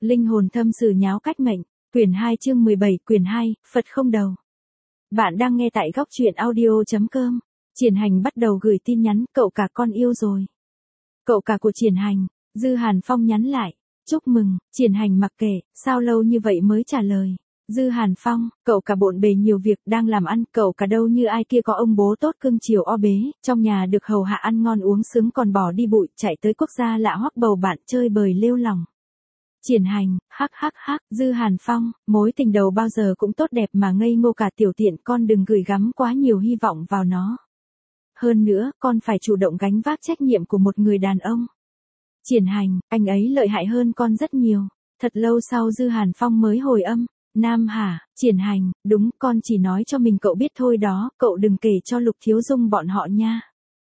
Linh hồn thâm sử nháo cách mệnh, quyển 2 chương 17, quyển 2, Phật không đầu. Bạn đang nghe tại góc truyện audio.com. Triển Hành bắt đầu gửi tin nhắn, cậu cả con yêu rồi. Cậu cả của Triển Hành, Dư Hàn Phong nhắn lại, chúc mừng. Triển Hành mặc kệ, sao lâu như vậy mới trả lời. Dư Hàn Phong, cậu cả bộn bề nhiều việc đang làm ăn, cậu cả đâu như ai kia có ông bố tốt cưng chiều o bế, trong nhà được hầu hạ ăn ngon uống sướng còn bỏ đi bụi chạy tới quốc gia lạ hoắc bầu bạn chơi bời lêu lỏng. Triển Hành, hắc, Dư Hàn Phong, mối tình đầu bao giờ cũng tốt đẹp mà ngây ngô cả tiểu tiện, con đừng gửi gắm quá nhiều hy vọng vào nó. Hơn nữa, con phải chủ động gánh vác trách nhiệm của một người đàn ông. Triển Hành, anh ấy lợi hại hơn con rất nhiều. Thật lâu sau Dư Hàn Phong mới hồi âm. Nam hả, Triển Hành, đúng, con chỉ nói cho mình cậu biết thôi đó, cậu đừng kể cho Lục Thiếu Dung bọn họ nha.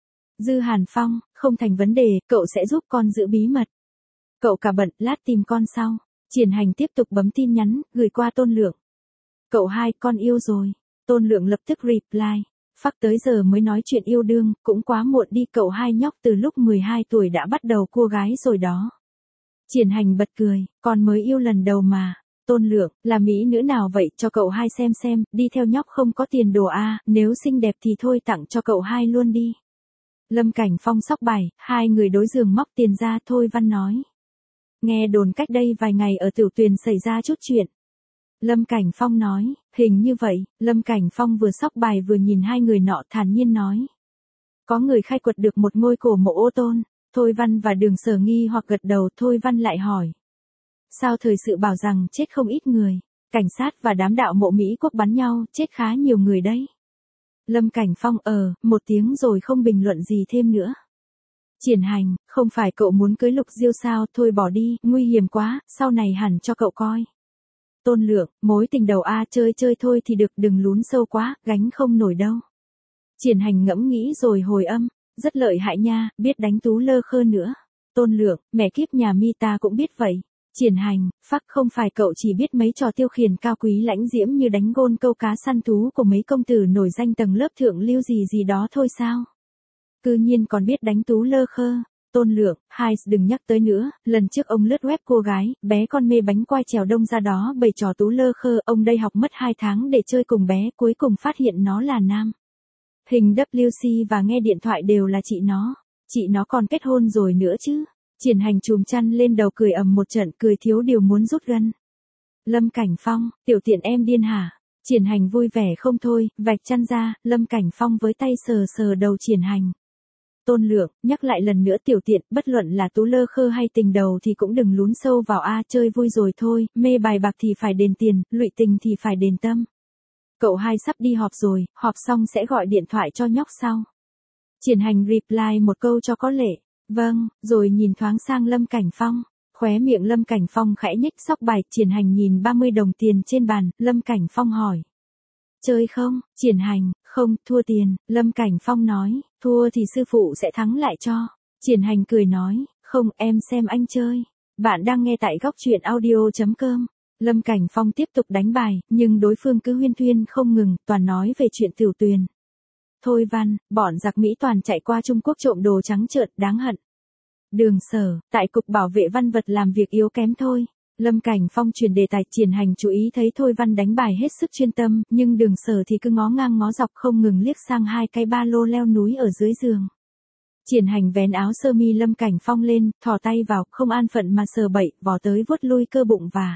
Dư Hàn Phong, không thành vấn đề, cậu sẽ giúp con giữ bí mật. Cậu cả bận, lát tìm con sau. Triển Hành tiếp tục bấm tin nhắn, gửi qua Tôn Lượng. Cậu hai, con yêu rồi. Tôn Lượng lập tức reply. Phắc tới giờ mới nói chuyện yêu đương, cũng quá muộn đi, cậu hai nhóc từ lúc 12 tuổi đã bắt đầu cua gái rồi đó. Triển Hành bật cười, con mới yêu lần đầu mà. Tôn Lượng, là mỹ nữ nào vậy, cho cậu hai xem, đi theo nhóc không có tiền đồ à, nếu xinh đẹp thì thôi tặng cho cậu hai luôn đi. Lâm Cảnh Phong sóc bài, hai người đối giường móc tiền ra, Thôi Văn nói. Nghe đồn cách đây vài ngày ở Tiểu Tuyền xảy ra chút chuyện. Lâm Cảnh Phong nói, hình như vậy. Lâm Cảnh Phong vừa sóc bài vừa nhìn hai người nọ thản nhiên nói. Có người khai quật được một ngôi cổ mộ Ô Tôn. Thôi Văn và Đường Sở nghi hoặc gật đầu. Thôi Văn lại hỏi. Sao thời sự bảo rằng chết không ít người, cảnh sát và đám đạo mộ Mỹ quốc bắn nhau, chết khá nhiều người đấy. Lâm Cảnh Phong một tiếng rồi không bình luận gì thêm nữa. Triển Hành, không phải cậu muốn cưới Lục Diêu sao, thôi bỏ đi, nguy hiểm quá, sau này hẳn cho cậu coi. Tôn Lượng, mối tình đầu chơi thôi thì được, đừng lún sâu quá, gánh không nổi đâu. Triển Hành ngẫm nghĩ rồi hồi âm, rất lợi hại nha, biết đánh tú lơ khơ nữa. Tôn Lượng, mẹ kiếp nhà mi ta cũng biết vậy. Triển Hành, Phắc không phải cậu chỉ biết mấy trò tiêu khiển cao quý lãnh diễm như đánh gôn câu cá săn thú của mấy công tử nổi danh tầng lớp thượng lưu gì đó thôi sao? Cư nhiên còn biết đánh tú lơ khơ. Tôn Lượng, đừng nhắc tới nữa, lần trước ông lướt web cô gái, bé con mê bánh quai trèo đông ra đó bày trò tú lơ khơ, ông đây học mất 2 tháng để chơi cùng bé, cuối cùng phát hiện nó là nam. Hình WC và nghe điện thoại đều là chị nó còn kết hôn rồi nữa chứ. Triển Hành chùm chăn lên đầu cười ầm một trận, cười thiếu điều muốn rút gân. Lâm Cảnh Phong, tiểu tiện em điên hả? Triển Hành vui vẻ không thôi, vạch chăn ra, Lâm Cảnh Phong với tay sờ đầu Triển Hành. Tôn Lượng, nhắc lại lần nữa tiểu tiện, bất luận là tú lơ khơ hay tình đầu thì cũng đừng lún sâu vào chơi vui rồi thôi, mê bài bạc thì phải đền tiền, lụy tình thì phải đền tâm. Cậu hai sắp đi họp rồi, họp xong sẽ gọi điện thoại cho nhóc sau. Triển Hành reply một câu cho có lệ. Vâng, rồi nhìn thoáng sang Lâm Cảnh Phong. Khóe miệng Lâm Cảnh Phong khẽ nhếch, sóc bài. Triển Hành nhìn 30 đồng tiền trên bàn, Lâm Cảnh Phong hỏi. Chơi không? Triển Hành, không, thua tiền. Lâm Cảnh Phong nói, thua thì sư phụ sẽ thắng lại cho. Triển Hành cười nói, không, em xem anh chơi. Bạn đang nghe tại góc truyện audio.com. Lâm Cảnh Phong tiếp tục đánh bài, nhưng đối phương cứ huyên thuyên không ngừng, toàn nói về chuyện Tiểu Tuyền. Thôi Văn, bọn giặc Mỹ toàn chạy qua Trung Quốc trộm đồ trắng trợn, đáng hận. Đường Sở, tại cục bảo vệ văn vật làm việc yếu kém thôi. Lâm Cảnh Phong chuyển đề tài. Triển Hành chú ý thấy Thôi Văn đánh bài hết sức chuyên tâm, nhưng Đường Sở thì cứ ngó ngang ngó dọc không ngừng liếc sang hai cái ba lô leo núi ở dưới giường. Triển Hành vén áo sơ mi Lâm Cảnh Phong lên, thò tay vào, không an phận mà sờ bậy, vò tới vuốt lui cơ bụng và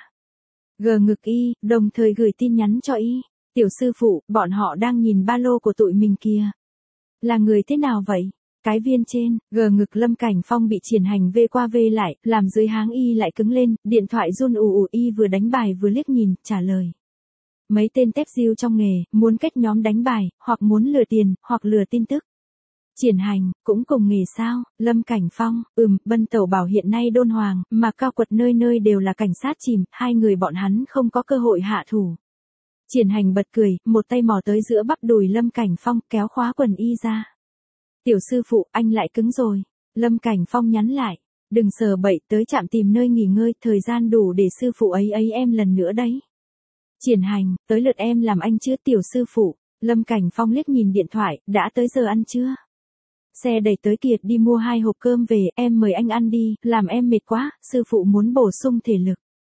gờ ngực y, đồng thời gửi tin nhắn cho y. Tiểu sư phụ, bọn họ đang nhìn ba lô của tụi mình kìa. Là người thế nào vậy? Cái viên trên, gờ ngực Lâm Cảnh Phong bị Triển Hành vê qua vê lại, làm dưới háng y lại cứng lên, điện thoại run ù y vừa đánh bài vừa liếc nhìn, trả lời. Mấy tên tép diêu trong nghề, muốn kết nhóm đánh bài, hoặc muốn lừa tiền, hoặc lừa tin tức. Triển Hành, cũng cùng nghề sao? Lâm Cảnh Phong, Bân Tẩu bảo hiện nay đôn hoàng, mà cao quật nơi nơi đều là cảnh sát chìm, hai người bọn hắn không có cơ hội hạ thủ. Triển Hành bật cười, một tay mò tới giữa bắp đùi Lâm Cảnh Phong, kéo khóa quần y ra. Tiểu sư phụ, anh lại cứng rồi. Lâm Cảnh Phong nhắn lại. Đừng sờ bậy, tới trạm tìm nơi nghỉ ngơi, thời gian đủ để sư phụ ấy em lần nữa đấy. Triển Hành, tới lượt em làm anh chưa tiểu sư phụ. Lâm Cảnh Phong liếc nhìn điện thoại, đã tới giờ ăn chưa? Xe đẩy tới kìa, đi mua 2 hộp cơm về, em mời anh ăn đi, làm em mệt quá, sư phụ muốn bổ sung thể lực.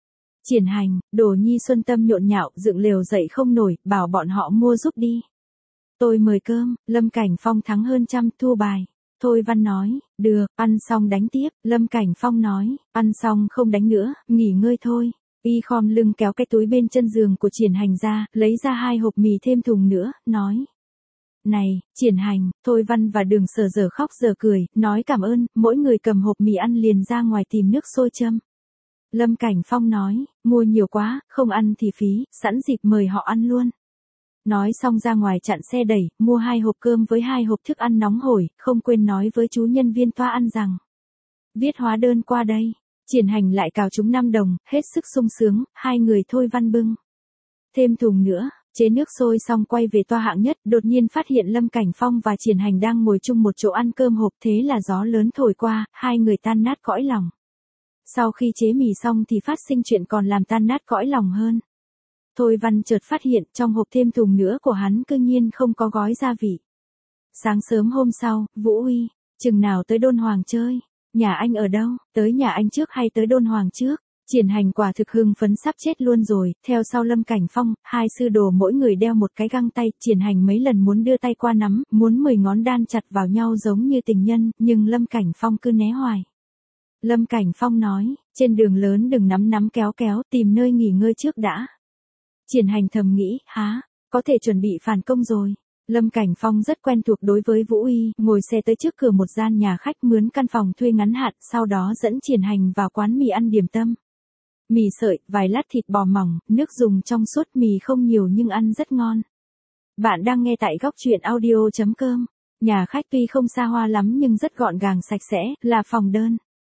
Triển Hành, Đồ Nhi Xuân Tâm nhộn nhạo, dựng lều dậy không nổi, bảo bọn họ mua giúp đi. Tôi mời cơm, Lâm Cảnh Phong thắng hơn trăm, thu bài. Thôi Văn nói, được, ăn xong đánh tiếp, Lâm Cảnh Phong nói, ăn xong không đánh nữa, nghỉ ngơi thôi. Y khom lưng kéo cái túi bên chân giường của Triển Hành ra, lấy ra 2 hộp mì thêm thùng nữa, nói. Này, Triển Hành, Thôi Văn và Đường Sở giờ khóc giờ cười, nói cảm ơn, mỗi người cầm hộp mì ăn liền ra ngoài tìm nước sôi châm. Lâm Cảnh Phong nói, mua nhiều quá, không ăn thì phí, sẵn dịp mời họ ăn luôn. Nói xong ra ngoài chặn xe đẩy, mua 2 hộp cơm với 2 hộp thức ăn nóng hổi, không quên nói với chú nhân viên toa ăn rằng. Viết hóa đơn qua đây. Triển Hành lại cào chúng 5 đồng, hết sức sung sướng, 2 người Thôi Văn bưng. Thêm thùng nữa, chế nước sôi xong quay về toa hạng nhất, đột nhiên phát hiện Lâm Cảnh Phong và Triển Hành đang ngồi chung một chỗ ăn cơm hộp, thế là gió lớn thổi qua, 2 người tan nát cõi lòng. Sau khi chế mì xong thì phát sinh chuyện còn làm tan nát cõi lòng hơn. Thôi Văn chợt phát hiện trong hộp thêm thùng nữa của hắn cư nhiên không có gói gia vị. Sáng sớm hôm sau, Vũ Uy, chừng nào tới Đôn Hoàng chơi? Nhà anh ở đâu? Tới nhà anh trước hay tới Đôn Hoàng trước? Triển Hành quả thực hưng phấn sắp chết luôn rồi, theo sau Lâm Cảnh Phong, 2 sư đồ mỗi người đeo một cái găng tay, Triển Hành mấy lần muốn đưa tay qua nắm, muốn 10 ngón đan chặt vào nhau giống như tình nhân, nhưng Lâm Cảnh Phong cứ né hoài. Lâm Cảnh Phong nói, trên đường lớn đừng nắm kéo kéo, tìm nơi nghỉ ngơi trước đã. Triển Hành thầm nghĩ, há, có thể chuẩn bị phản công rồi. Lâm Cảnh Phong rất quen thuộc đối với Vũ Uy, ngồi xe tới trước cửa một gian nhà khách mướn căn phòng thuê ngắn hạn, sau đó dẫn Triển Hành vào quán mì ăn điểm tâm. Mì sợi, vài lát thịt bò mỏng, nước dùng trong suốt, mì không nhiều nhưng ăn rất ngon. Bạn đang nghe tại góc truyện audio.com. Nhà khách tuy không xa hoa lắm nhưng rất gọn gàng sạch sẽ, là phòng đơn.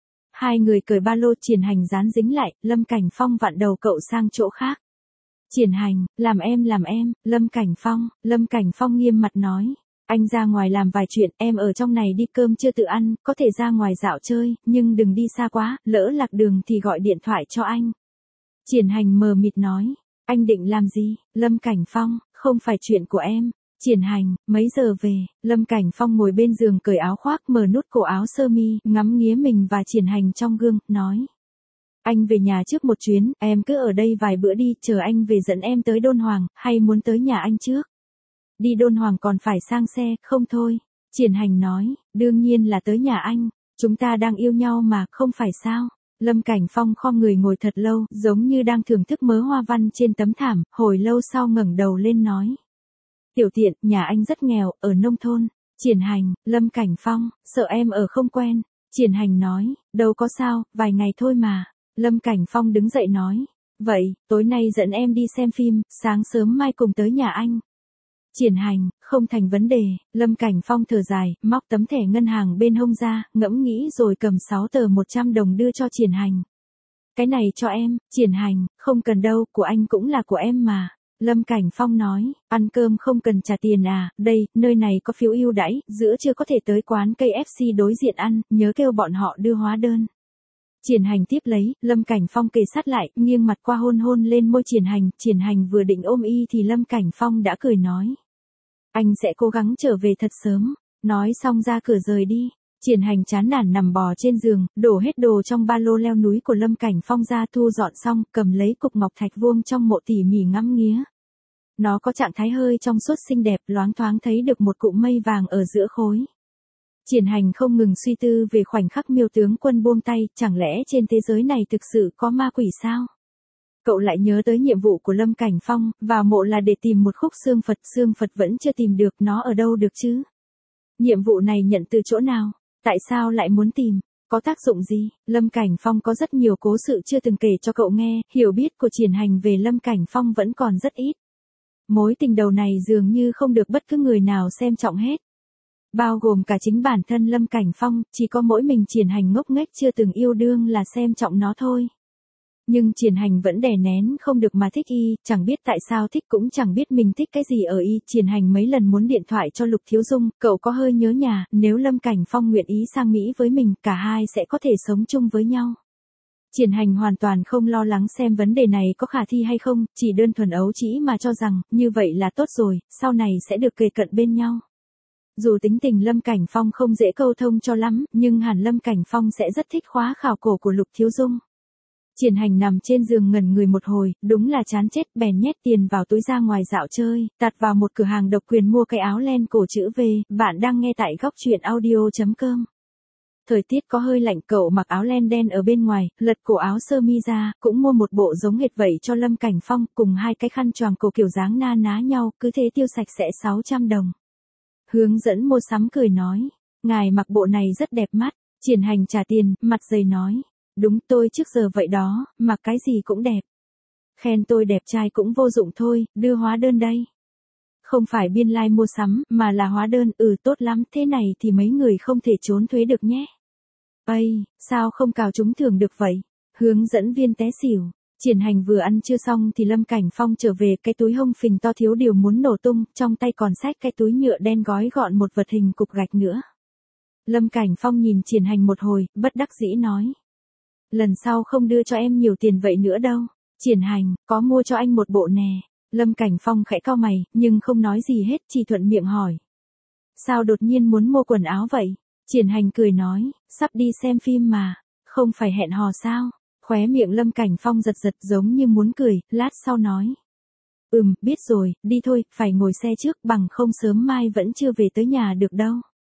2 người cởi ba lô, Triển Hành dán dính lại, Lâm Cảnh Phong vặn đầu cậu sang chỗ khác. Triển Hành, làm em, Lâm Cảnh Phong nghiêm mặt nói. Anh ra ngoài làm vài chuyện, em ở trong này đi, cơm chưa tự ăn, có thể ra ngoài dạo chơi, nhưng đừng đi xa quá, lỡ lạc đường thì gọi điện thoại cho anh. Triển Hành mờ mịt nói. Anh định làm gì? Lâm Cảnh Phong, không phải chuyện của em. Triển Hành, mấy giờ về? Lâm Cảnh Phong ngồi bên giường cởi áo khoác, mở nút cổ áo sơ mi, ngắm nghía mình và Triển Hành trong gương, nói. Anh về nhà trước một chuyến, em cứ ở đây vài bữa đi, chờ anh về dẫn em tới Đôn Hoàng, hay muốn tới nhà anh trước? Đi Đôn Hoàng còn phải sang xe, không thôi. Triển Hành nói, đương nhiên là tới nhà anh, chúng ta đang yêu nhau mà, không phải sao? Lâm Cảnh Phong khom người ngồi thật lâu, giống như đang thưởng thức mớ hoa văn trên tấm thảm, hồi lâu sau ngẩng đầu lên nói. Tiểu Tiện, nhà anh rất nghèo, ở nông thôn. Triển Hành, Lâm Cảnh Phong, sợ em ở không quen. Triển Hành nói, đâu có sao, vài ngày thôi mà. Lâm Cảnh Phong đứng dậy nói, vậy, tối nay dẫn em đi xem phim, sáng sớm mai cùng tới nhà anh. Triển Hành, không thành vấn đề. Lâm Cảnh Phong thở dài, móc tấm thẻ ngân hàng bên hông ra, ngẫm nghĩ rồi cầm 6 tờ 100 đồng đưa cho Triển Hành. Cái này cho em. Triển Hành, không cần đâu, của anh cũng là của em mà. Lâm Cảnh Phong nói, ăn cơm không cần trả tiền à, đây, nơi này có phiếu ưu đãi, giữa trưa có thể tới quán KFC đối diện ăn, nhớ kêu bọn họ đưa hóa đơn. Triển Hành tiếp lấy, Lâm Cảnh Phong kề sát lại, nghiêng mặt qua hôn lên môi Triển Hành vừa định ôm y thì Lâm Cảnh Phong đã cười nói. Anh sẽ cố gắng trở về thật sớm, nói xong ra cửa rời đi. Triển Hành chán nản nằm bò trên giường, đổ hết đồ trong ba lô leo núi của Lâm Cảnh Phong ra, thu dọn xong, cầm lấy cục ngọc thạch vuông trong mộ tỉ mỉ ngắm nghía. Nó có trạng thái hơi trong suốt xinh đẹp, loáng thoáng thấy được một cụm mây vàng ở giữa khối. Triển Hành không ngừng suy tư về khoảnh khắc Miêu tướng quân buông tay, chẳng lẽ trên thế giới này thực sự có ma quỷ sao? Cậu lại nhớ tới nhiệm vụ của Lâm Cảnh Phong, vào mộ là để tìm một khúc xương Phật vẫn chưa tìm được, nó ở đâu được chứ? Nhiệm vụ này nhận từ chỗ nào? Tại sao lại muốn tìm? Có tác dụng gì? Lâm Cảnh Phong có rất nhiều cố sự chưa từng kể cho cậu nghe, hiểu biết của Triển Hành về Lâm Cảnh Phong vẫn còn rất ít. Mối tình đầu này dường như không được bất cứ người nào xem trọng hết. Bao gồm cả chính bản thân Lâm Cảnh Phong, chỉ có mỗi mình Triển Hành ngốc nghếch chưa từng yêu đương là xem trọng nó thôi. Nhưng Triển Hành vẫn đè nén không được mà thích y, chẳng biết tại sao thích, cũng chẳng biết mình thích cái gì ở y. Triển Hành mấy lần muốn điện thoại cho Lục Thiếu Dung, cậu có hơi nhớ nhà, nếu Lâm Cảnh Phong nguyện ý sang Mỹ với mình, cả hai sẽ có thể sống chung với nhau. Triển Hành hoàn toàn không lo lắng xem vấn đề này có khả thi hay không, chỉ đơn thuần ấu trĩ mà cho rằng, như vậy là tốt rồi, sau này sẽ được kề cận bên nhau. Dù tính tình Lâm Cảnh Phong không dễ câu thông cho lắm, nhưng hẳn Lâm Cảnh Phong sẽ rất thích khóa khảo cổ của Lục Thiếu Dung. Triển Hành nằm trên giường ngẩn người một hồi, đúng là chán chết, bèn nhét tiền vào túi ra ngoài dạo chơi, tạt vào một cửa hàng độc quyền mua cái áo len cổ chữ V. Bạn đang nghe tại góc truyện audio.com. Thời tiết có hơi lạnh, cậu mặc áo len đen ở bên ngoài, lật cổ áo sơ mi ra, cũng mua một bộ giống hệt vậy cho Lâm Cảnh Phong, cùng hai cái khăn choàng cổ kiểu dáng na ná nhau, cứ thế tiêu sạch sẽ 600 đồng. Hướng dẫn mua sắm cười nói, ngài mặc bộ này rất đẹp mắt. Triển Hành trả tiền, mặt dày nói, đúng, tôi trước giờ vậy đó, mặc cái gì cũng đẹp. Khen tôi đẹp trai cũng vô dụng thôi, đưa hóa đơn đây. Không phải biên lai mua sắm, mà là hóa đơn. Tốt lắm, thế này thì mấy người không thể trốn thuế được nhé. Ây, sao không cào trúng thưởng được vậy? Hướng dẫn viên té xỉu. Triển Hành vừa ăn chưa xong thì Lâm Cảnh Phong trở về, cái túi hông phình to thiếu điều muốn nổ tung, trong tay còn xách cái túi nhựa đen gói gọn một vật hình cục gạch nữa. Lâm Cảnh Phong nhìn Triển Hành một hồi, bất đắc dĩ nói. Lần sau không đưa cho em nhiều tiền vậy nữa đâu. Triển Hành, có mua cho anh một bộ nè. Lâm Cảnh Phong khẽ cau mày, nhưng không nói gì hết, chỉ thuận miệng hỏi. Sao đột nhiên muốn mua quần áo vậy? Triển Hành cười nói, sắp đi xem phim mà, không phải hẹn hò sao? Khóe miệng Lâm Cảnh Phong giật giật giống như muốn cười, lát sau nói. Biết rồi, đi thôi, phải ngồi xe trước, bằng không sớm mai vẫn chưa về tới nhà được đâu.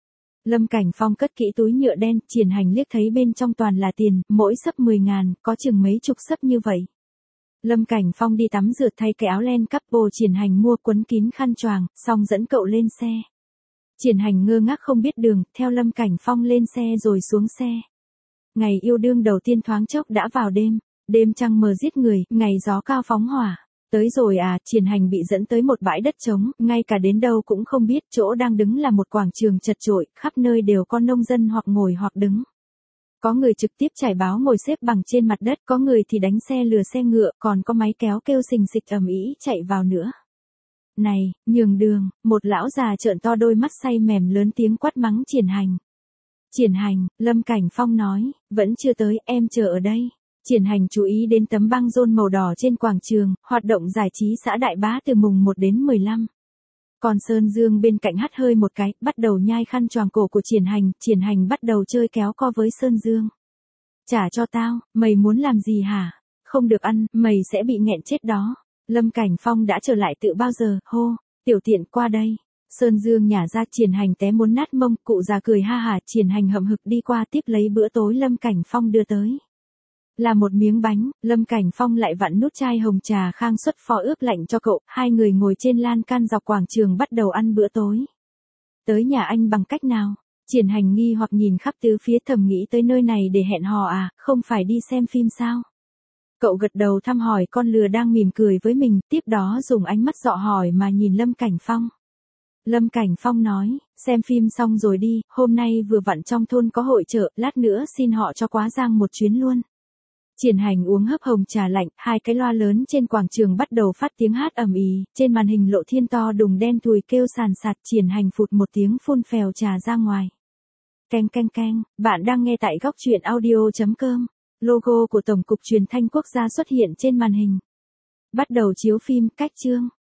Lâm Cảnh Phong cất kỹ túi nhựa đen, Triển Hành liếc thấy bên trong toàn là tiền, mỗi xấp 10.000, có chừng mấy chục xấp như vậy. Lâm Cảnh Phong đi tắm rửa thay cái áo len couple Triển Hành mua quấn kín khăn choàng, xong dẫn cậu lên xe. Triển Hành ngơ ngác không biết đường, theo Lâm Cảnh Phong lên xe rồi xuống xe. Ngày yêu đương đầu tiên thoáng chốc đã vào đêm, đêm trăng mờ giết người, ngày gió cao phóng hỏa. Tới rồi à, Triển Hành bị dẫn tới một bãi đất trống, ngay cả đến đâu cũng không biết, chỗ đang đứng là một quảng trường chật chội, khắp nơi đều có nông dân hoặc ngồi hoặc đứng. Có người trực tiếp trải báo ngồi xếp bằng trên mặt đất, có người thì đánh xe lừa xe ngựa, còn có máy kéo kêu xình xịch ầm ĩ chạy vào nữa. Này, nhường đường, một lão già trợn to đôi mắt say mềm lớn tiếng quát mắng Triển Hành. Triển Hành, Lâm Cảnh Phong nói, vẫn chưa tới, em chờ ở đây. Triển Hành chú ý đến tấm băng rôn màu đỏ trên quảng trường, hoạt động giải trí xã Đại Bá từ mùng 1 đến 15. Còn Sơn Dương bên cạnh hắt hơi một cái, bắt đầu nhai khăn choàng cổ của Triển Hành bắt đầu chơi kéo co với Sơn Dương. Trả cho tao, mày muốn làm gì hả? Không được ăn, mày sẽ bị nghẹn chết đó. Lâm Cảnh Phong đã trở lại tự bao giờ, hô, tiểu tiện qua đây. Sơn Dương nhả ra, Triển Hành té muốn nát mông, cụ già cười ha hả, Triển Hành hậm hực đi qua tiếp lấy bữa tối Lâm Cảnh Phong đưa tới. Là một miếng bánh, Lâm Cảnh Phong lại vặn nút chai hồng trà Khang xuất pho ướp lạnh cho cậu, hai người ngồi trên lan can dọc quảng trường bắt đầu ăn bữa tối. Tới nhà anh bằng cách nào? Triển Hành nghi hoặc nhìn khắp tứ phía, thầm nghĩ tới nơi này để hẹn hò à, không phải đi xem phim sao? Cậu gật đầu thăm hỏi con lừa đang mỉm cười với mình, tiếp đó dùng ánh mắt dọ hỏi mà nhìn Lâm Cảnh Phong. Lâm Cảnh Phong nói, xem phim xong rồi đi, hôm nay vừa vặn trong thôn có hội chợ, lát nữa xin họ cho quá giang một chuyến luôn. Triển Hành uống hớp hồng trà lạnh, hai cái loa lớn trên quảng trường bắt đầu phát tiếng hát ầm ĩ, trên màn hình Lộ Thiên to đùng đen thùi kêu sàn sạt, Triển Hành phụt một tiếng phun phèo trà ra ngoài. Keng keng keng, bạn đang nghe tại góc truyện audio.com. Logo của Tổng cục Truyền thanh Quốc gia xuất hiện trên màn hình. Bắt đầu chiếu phim, cách chương.